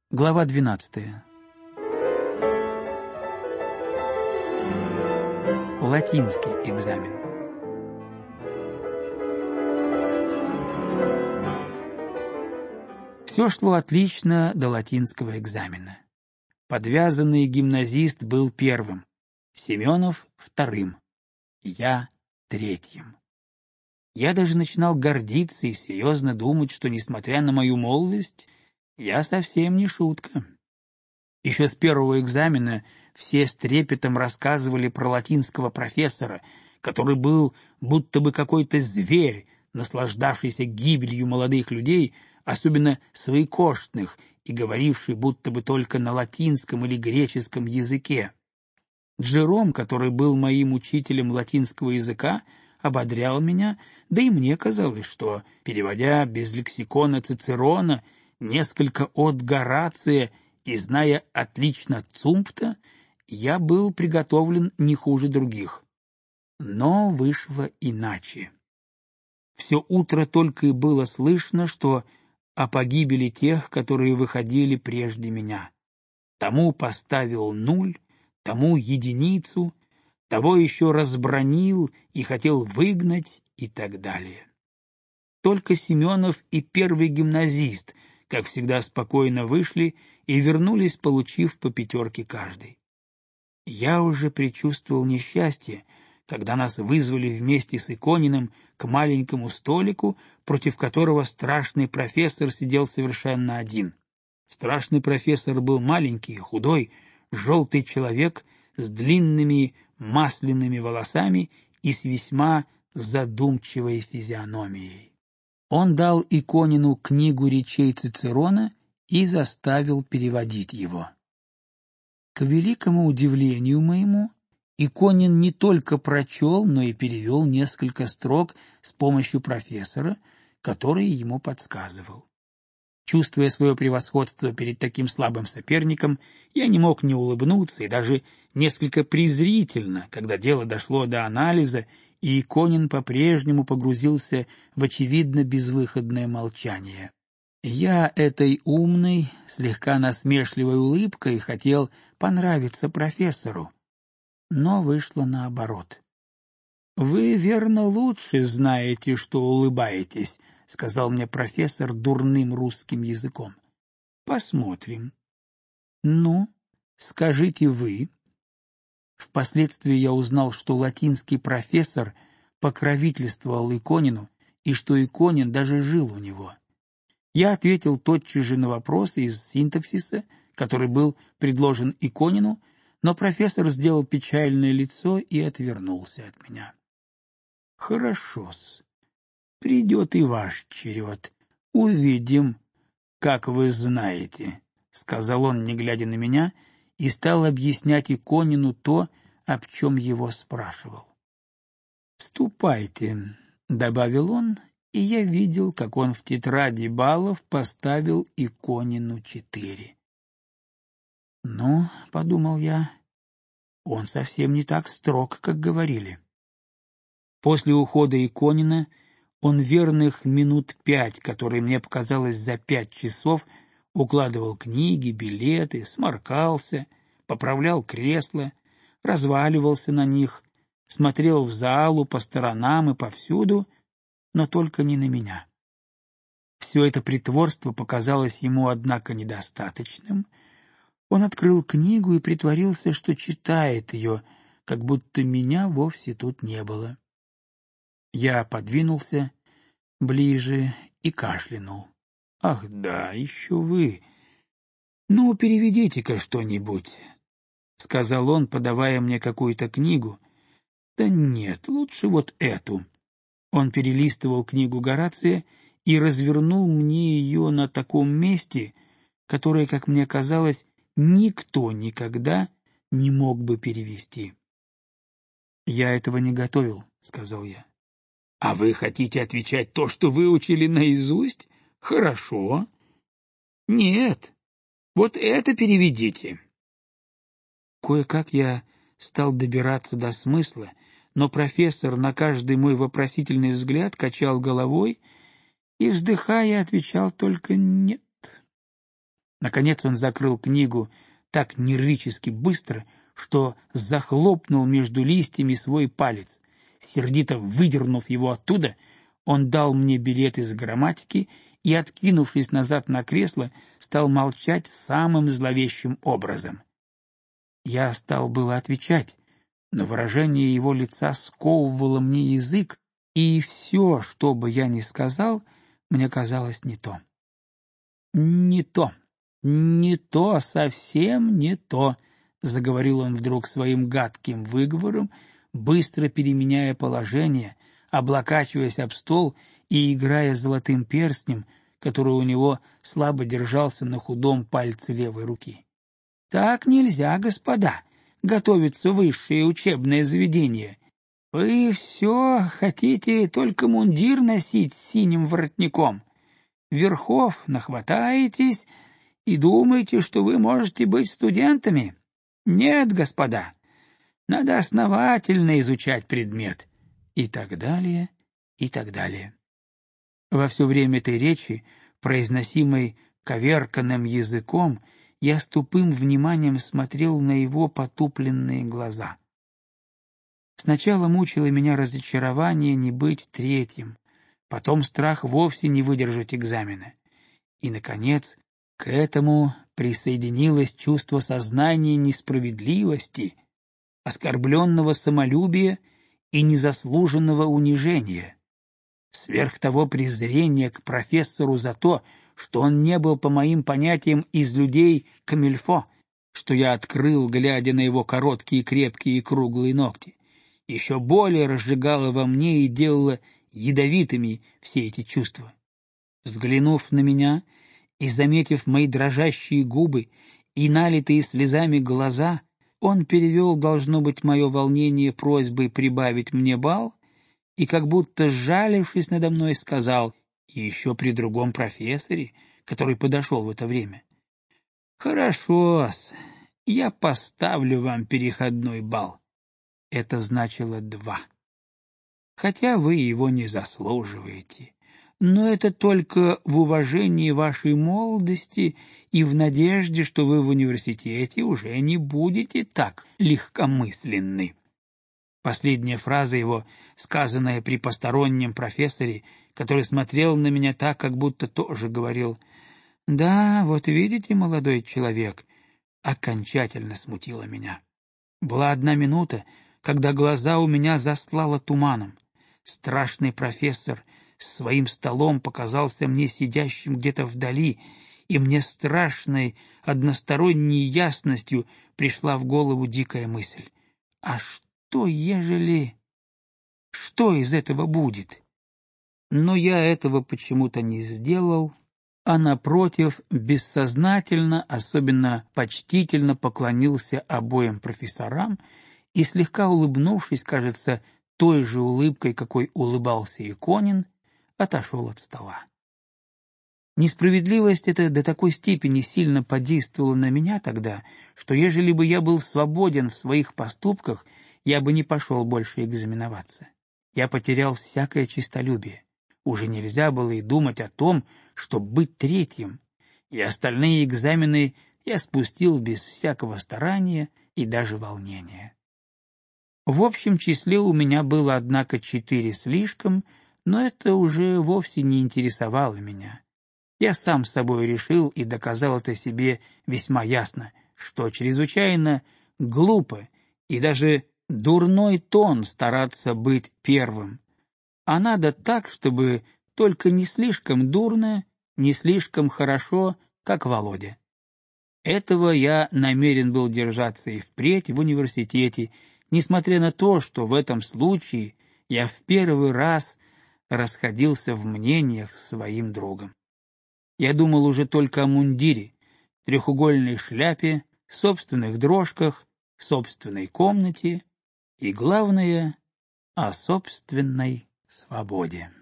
Глава 12. Латинский экзамен. Все шло отлично до латинского экзамена. Подвязанный гимназист был первым, Семенов — вторым, я — третьим. Я даже начинал гордиться и серьезно думать, что, несмотря на мою молодость, я совсем не шутка. Еще с первого экзамена все с трепетом рассказывали про латинского профессора, который был будто бы какой-то зверь, наслаждавшийся гибелью молодых людей, особенно своекоштных, и говоривший будто бы только на латинском или греческом языке. Джером, который был моим учителем латинского языка, ободрял меня, да и мне казалось, что, переводя без лексикона Цицерона несколько от Горация и зная отлично Цумпта, я был приготовлен не хуже других. Но вышло иначе. Все утро только и было слышно, что о погибели тех, которые выходили прежде меня. Тому поставил 0, тому единицу, того еще разбранил и хотел выгнать и так далее. Только Семенов и первый гимназист, как всегда, спокойно вышли и вернулись, получив по 5 каждый. Я уже предчувствовал несчастье, когда нас вызвали вместе с Икониным к маленькому столику, против которого страшный профессор сидел совершенно один. Страшный профессор был маленький, худой, желтый человек с длинными масляными волосами и с весьма задумчивой физиономией. Он дал Иконину книгу речей Цицерона и заставил переводить его. К великому удивлению моему, Иконин не только прочел, но и перевел несколько строк с помощью профессора, который ему подсказывал. Чувствуя свое превосходство перед таким слабым соперником, я не мог не улыбнуться и даже несколько презрительно, когда дело дошло до анализа, и Иконин по-прежнему погрузился в очевидно безвыходное молчание. Я этой умной, слегка насмешливой улыбкой хотел понравиться профессору, но вышло наоборот. «Вы, верно, лучше знаете, что улыбаетесь», — сказал мне профессор дурным русским языком. «Посмотрим». «Ну, скажите вы». Впоследствии я узнал, что латинский профессор покровительствовал Иконину и что Иконин даже жил у него. Я ответил тотчас же на вопрос из синтаксиса, который был предложен Иконину, но профессор сделал печальное лицо и отвернулся от меня. «Хорошо-с, придет и ваш черед. Увидим, как вы знаете», — сказал он, не глядя на меня, и стал объяснять Иконину то, об чем его спрашивал. «Ступайте», — добавил он, и я видел, как он в тетради баллов поставил Иконину 4. «Ну, — подумал я, — он совсем не так строг, как говорили». После ухода Иконина он верных минут 5, которые мне показалось за 5 часов, укладывал книги, билеты, сморкался, поправлял кресла, разваливался на них, смотрел в залу, по сторонам и повсюду, но только не на меня. Все это притворство показалось ему, однако, недостаточным. Он открыл книгу и притворился, что читает ее, как будто меня вовсе тут не было. Я подвинулся ближе и кашлянул. «Ах да, еще вы! Ну, переведите-ка что-нибудь», — сказал он, подавая мне какую-то книгу. «Да нет, лучше вот эту». Он перелистывал книгу Горация и развернул мне ее на таком месте, которое, как мне казалось, никто никогда не мог бы перевести. «Я этого не готовил», — сказал я. «А вы хотите отвечать то, что выучили наизусть? Хорошо. Нет, вот это переведите». Кое-как я стал добираться до смысла, но профессор на каждый мой вопросительный взгляд качал головой и, вздыхая, отвечал только «нет». Наконец он закрыл книгу так нервически быстро, что захлопнул между листьями свой палец. Сердито выдернув его оттуда, он дал мне билет из грамматики и, откинувшись назад на кресло, стал молчать самым зловещим образом. Я стал было отвечать, но выражение его лица сковывало мне язык, и все, что бы я ни сказал, мне казалось не то. «Не то, не то, совсем не то», — заговорил он вдруг своим гадким выговором, быстро переменяя положение, облокачиваясь об стол и играя золотым перстнем, который у него слабо держался на худом пальце левой руки. «Так нельзя, господа, готовится высшее учебное заведение. Вы все хотите только мундир носить с синим воротником. Верхов нахватаетесь и думаете, что вы можете быть студентами? Нет, господа, надо основательно изучать предмет». И так далее, и так далее. Во все время этой речи, произносимой коверканным языком, я с тупым вниманием смотрел на его потупленные глаза. Сначала мучило меня разочарование не быть третьим, потом страх вовсе не выдержать экзамена. И, наконец, к этому присоединилось чувство сознания несправедливости, оскорбленного самолюбия и незаслуженного унижения. Сверх того презрение к профессору за то, что он не был, по моим понятиям, из людей камильфо, что я открыл, глядя на его короткие, крепкие и круглые ногти, еще более разжигало во мне и делало ядовитыми все эти чувства. Взглянув на меня и заметив мои дрожащие губы и налитые слезами глаза, он перевел, должно быть, мое волнение просьбой прибавить мне балл и, как будто сжалившись надо мной, сказал, и еще при другом профессоре, который подошел в это время: «Хорошо-с, я поставлю вам переходной балл». Это значило 2. Хотя вы его не заслуживаете, но это только в уважении вашей молодости и в надежде, что вы в университете уже не будете так легкомысленны. Последняя фраза его, сказанная при постороннем профессоре, который смотрел на меня так, как будто тоже говорил: «Да, вот видите, молодой человек», окончательно смутила меня. Была одна минута, когда глаза у меня застлало туманом. Страшный профессор с своим столом показался мне сидящим где-то вдали, и мне страшной односторонней ясностью пришла в голову дикая мысль: а что, ежели... Что из этого будет? Но я этого почему-то не сделал, а, напротив, бессознательно, особенно почтительно поклонился обоим профессорам и, слегка улыбнувшись, кажется, той же улыбкой, какой улыбался Иконин, отошел от стола. Несправедливость эта до такой степени сильно подействовала на меня тогда, что ежели бы я был свободен в своих поступках, я бы не пошел больше экзаменоваться. Я потерял всякое честолюбие. Уже нельзя было и думать о том, чтобы быть третьим, и остальные экзамены я спустил без всякого старания и даже волнения. В общем числе у меня было, однако, 4 слишком, но это уже вовсе не интересовало меня. Я сам с собой решил и доказал это себе весьма ясно, что чрезвычайно глупо и даже дурной тон стараться быть первым, а надо так, чтобы только не слишком дурно, не слишком хорошо, как Володя. Этого я намерен был держаться и впредь в университете, несмотря на то, что в этом случае я в первый раз расходился в мнениях с своим другом. Я думал уже только о мундире, треугольной шляпе, собственных дрожках, собственной комнате и, главное, о собственной свободе.